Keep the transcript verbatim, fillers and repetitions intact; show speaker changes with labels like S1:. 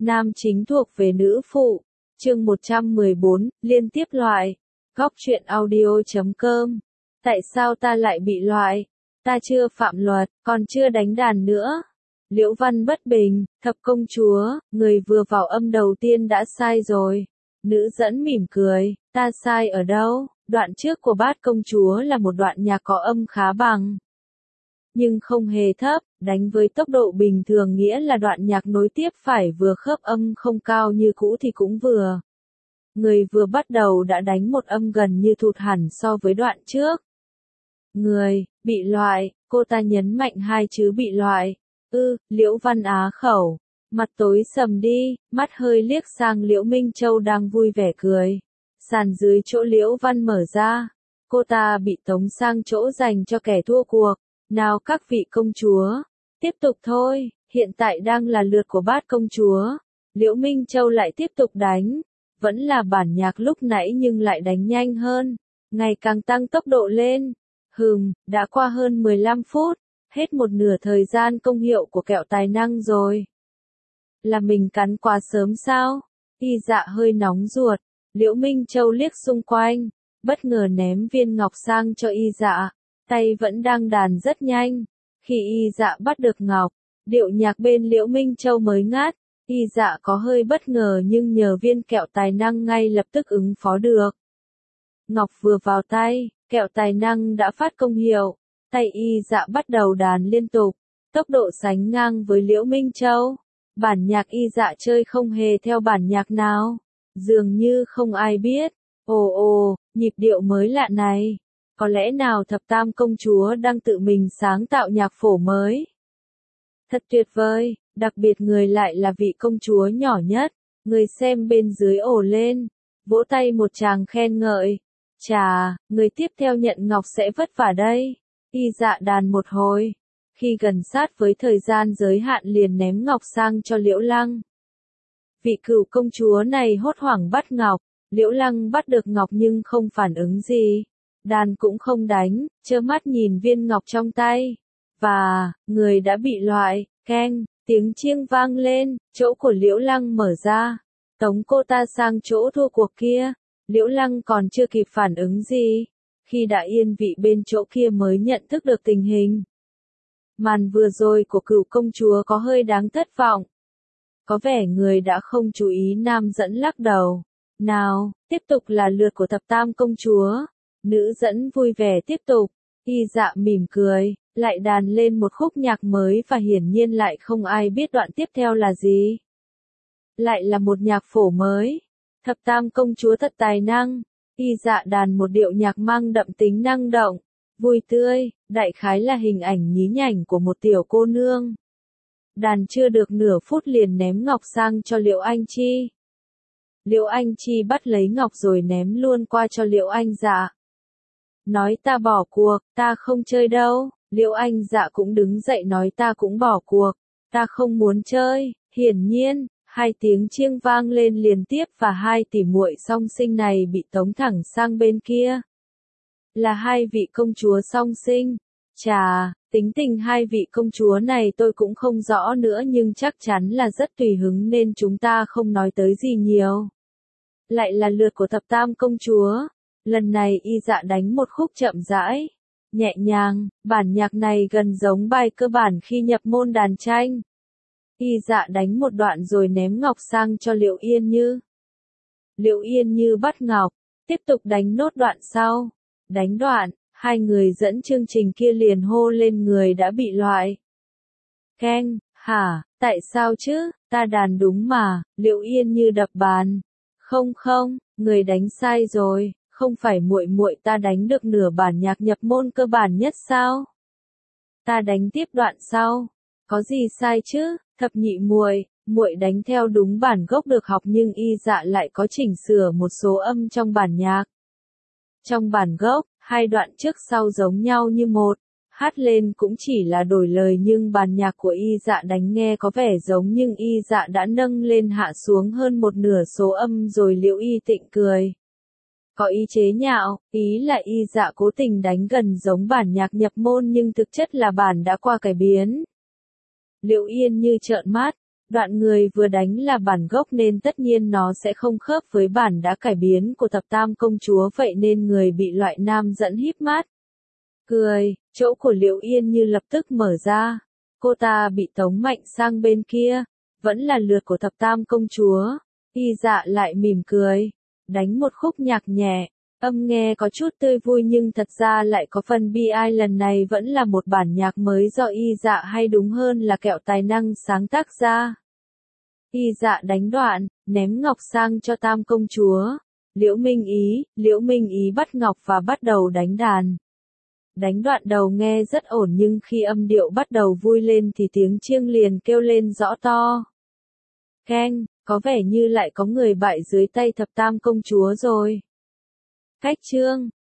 S1: nam chính thuộc về nữ phụ. Chương một trăm mười bốn, liên tiếp loại. Góc truyện audio chấm com. Tại sao ta lại bị loại? Ta chưa phạm luật, còn chưa đánh đàn nữa. Liễu Văn bất bình, thập công chúa, người vừa vào âm đầu tiên đã sai rồi. Nữ dẫn mỉm cười, ta sai ở đâu? Đoạn trước của bát công chúa là một đoạn nhạc có âm khá bằng, nhưng không hề thấp, đánh với tốc độ bình thường nghĩa là đoạn nhạc nối tiếp phải vừa khớp âm không cao như cũ thì cũng vừa. Người vừa bắt đầu đã đánh một âm gần như thụt hẳn so với đoạn trước. Người, bị loại, cô ta nhấn mạnh hai chữ bị loại. Ư, Liễu Văn á khẩu, mặt tối sầm đi, mắt hơi liếc sang Liễu Minh Châu đang vui vẻ cười. Sàn dưới chỗ Liễu Văn mở ra, cô ta bị tống sang chỗ dành cho kẻ thua cuộc. Nào các vị công chúa, tiếp tục thôi, hiện tại đang là lượt của bát công chúa. Liễu Minh Châu lại tiếp tục đánh, vẫn là bản nhạc lúc nãy nhưng lại đánh nhanh hơn, ngày càng tăng tốc độ lên. Hừm, đã qua hơn mười lăm phút, hết một nửa thời gian công hiệu của kẹo tài năng rồi. Là mình cắn quá sớm sao? Y Dạ hơi nóng ruột. Liễu Minh Châu liếc xung quanh, bất ngờ ném viên ngọc sang cho Y Dạ. Tay vẫn đang đàn rất nhanh. Khi Y Dạ bắt được ngọc, điệu nhạc bên Liễu Minh Châu mới ngát. Y Dạ có hơi bất ngờ nhưng nhờ viên kẹo tài năng ngay lập tức ứng phó được. Ngọc vừa vào tay, kẹo tài năng đã phát công hiệu. Tay Y Dạ bắt đầu đàn liên tục, tốc độ sánh ngang với Liễu Minh Châu. Bản nhạc Y Dạ chơi không hề theo bản nhạc nào, dường như không ai biết. Ồ ồ, nhịp điệu mới lạ này. Có lẽ nào thập tam công chúa đang tự mình sáng tạo nhạc phổ mới? Thật tuyệt vời, đặc biệt người lại là vị công chúa nhỏ nhất. Người xem bên dưới ồ lên, vỗ tay một tràng khen ngợi. Chà, người tiếp theo nhận ngọc sẽ vất vả đây. Y Dạ đàn một hồi, khi gần sát với thời gian giới hạn liền ném ngọc sang cho Liễu Lăng. Vị cửu công chúa này hốt hoảng bắt ngọc, Liễu Lăng bắt được ngọc nhưng không phản ứng gì. Đàn cũng không đánh, trơ mắt nhìn viên ngọc trong tay. Và, người đã bị loại, keng, tiếng chiêng vang lên, chỗ của Liễu Lăng mở ra. Tống cô ta sang chỗ thua cuộc kia. Liễu Lăng còn chưa kịp phản ứng gì. Khi đã yên vị bên chỗ kia mới nhận thức được tình hình. Màn vừa rồi của cửu công chúa có hơi đáng thất vọng. Có vẻ người đã không chú ý nam dẫn lắc đầu. Nào, tiếp tục là lượt của thập tam công chúa. Nữ dẫn vui vẻ tiếp tục. Y Dạ mỉm cười, lại đàn lên một khúc nhạc mới và hiển nhiên lại không ai biết đoạn tiếp theo là gì. Lại là một nhạc phổ mới. Thập tam công chúa thật tài năng. Y Dạ đàn một điệu nhạc mang đậm tính năng động, vui tươi, đại khái là hình ảnh nhí nhảnh của một tiểu cô nương. Đàn chưa được nửa phút liền ném ngọc sang cho Liễu Anh Chi. Liễu Anh Chi bắt lấy ngọc rồi ném luôn qua cho Liễu Anh Dạ. Nói ta bỏ cuộc, ta không chơi đâu. Liễu Anh Dạ cũng đứng dậy nói ta cũng bỏ cuộc, ta không muốn chơi. Hiển nhiên, hai tiếng chiêng vang lên liên tiếp và hai tỷ muội song sinh này bị tống thẳng sang bên kia. Là hai vị công chúa song sinh. Chà, tính tình hai vị công chúa này tôi cũng không rõ nữa nhưng chắc chắn là rất tùy hứng nên chúng ta không nói tới gì nhiều. Lại là lượt của thập tam công chúa. Lần này Y Dạ đánh một khúc chậm rãi, nhẹ nhàng, bản nhạc này gần giống bài cơ bản khi nhập môn đàn tranh. Y Dạ đánh một đoạn rồi ném ngọc sang cho Liễu Yên Như. Liễu Yên Như bắt ngọc, tiếp tục đánh nốt đoạn sau. Đánh đoạn, hai người dẫn chương trình kia liền hô lên người đã bị loại. Keng, hả, tại sao chứ, ta đàn đúng mà, Liễu Yên Như đập bàn. Không không, người đánh sai rồi. Không phải muội muội ta đánh được nửa bản nhạc nhập môn cơ bản nhất sao? Ta đánh tiếp đoạn sau. Có gì sai chứ? Thập nhị muội, muội đánh theo đúng bản gốc được học nhưng Y Dạ lại có chỉnh sửa một số âm trong bản nhạc. Trong bản gốc, hai đoạn trước sau giống nhau như một, hát lên cũng chỉ là đổi lời nhưng bản nhạc của Y Dạ đánh nghe có vẻ giống nhưng Y Dạ đã nâng lên hạ xuống hơn một nửa số âm rồi. Liễu Y Tịnh cười. Có ý chế nhạo, ý là Y Dạ cố tình đánh gần giống bản nhạc nhập môn nhưng thực chất là bản đã qua cải biến. Liễu Yên Như trợn mắt, Đoạn người vừa đánh là bản gốc nên tất nhiên nó sẽ không khớp với bản đã cải biến của thập tam công chúa, vậy nên người bị loại nam dẫn híp mắt. Cười, chỗ của Liễu Yên Như lập tức mở ra. Cô ta bị tống mạnh sang bên kia, vẫn là lượt của thập tam công chúa. Y Dạ lại mỉm cười, đánh một khúc nhạc nhẹ, âm nghe có chút tươi vui nhưng thật ra lại có phần bi ai, lần này vẫn là một bản nhạc mới do Y Dạ hay đúng hơn là Kẹo tài năng sáng tác ra. Y Dạ đánh đoạn, ném ngọc sang cho tam công chúa. Liễu Minh Ý, Liễu Minh Ý bắt ngọc và bắt đầu đánh đàn. Đánh đoạn đầu nghe rất ổn nhưng khi âm điệu bắt đầu vui lên thì tiếng chiêng liền kêu lên rõ to. Keng, có vẻ như lại có người bại dưới tay thập tam công chúa rồi. Cách chương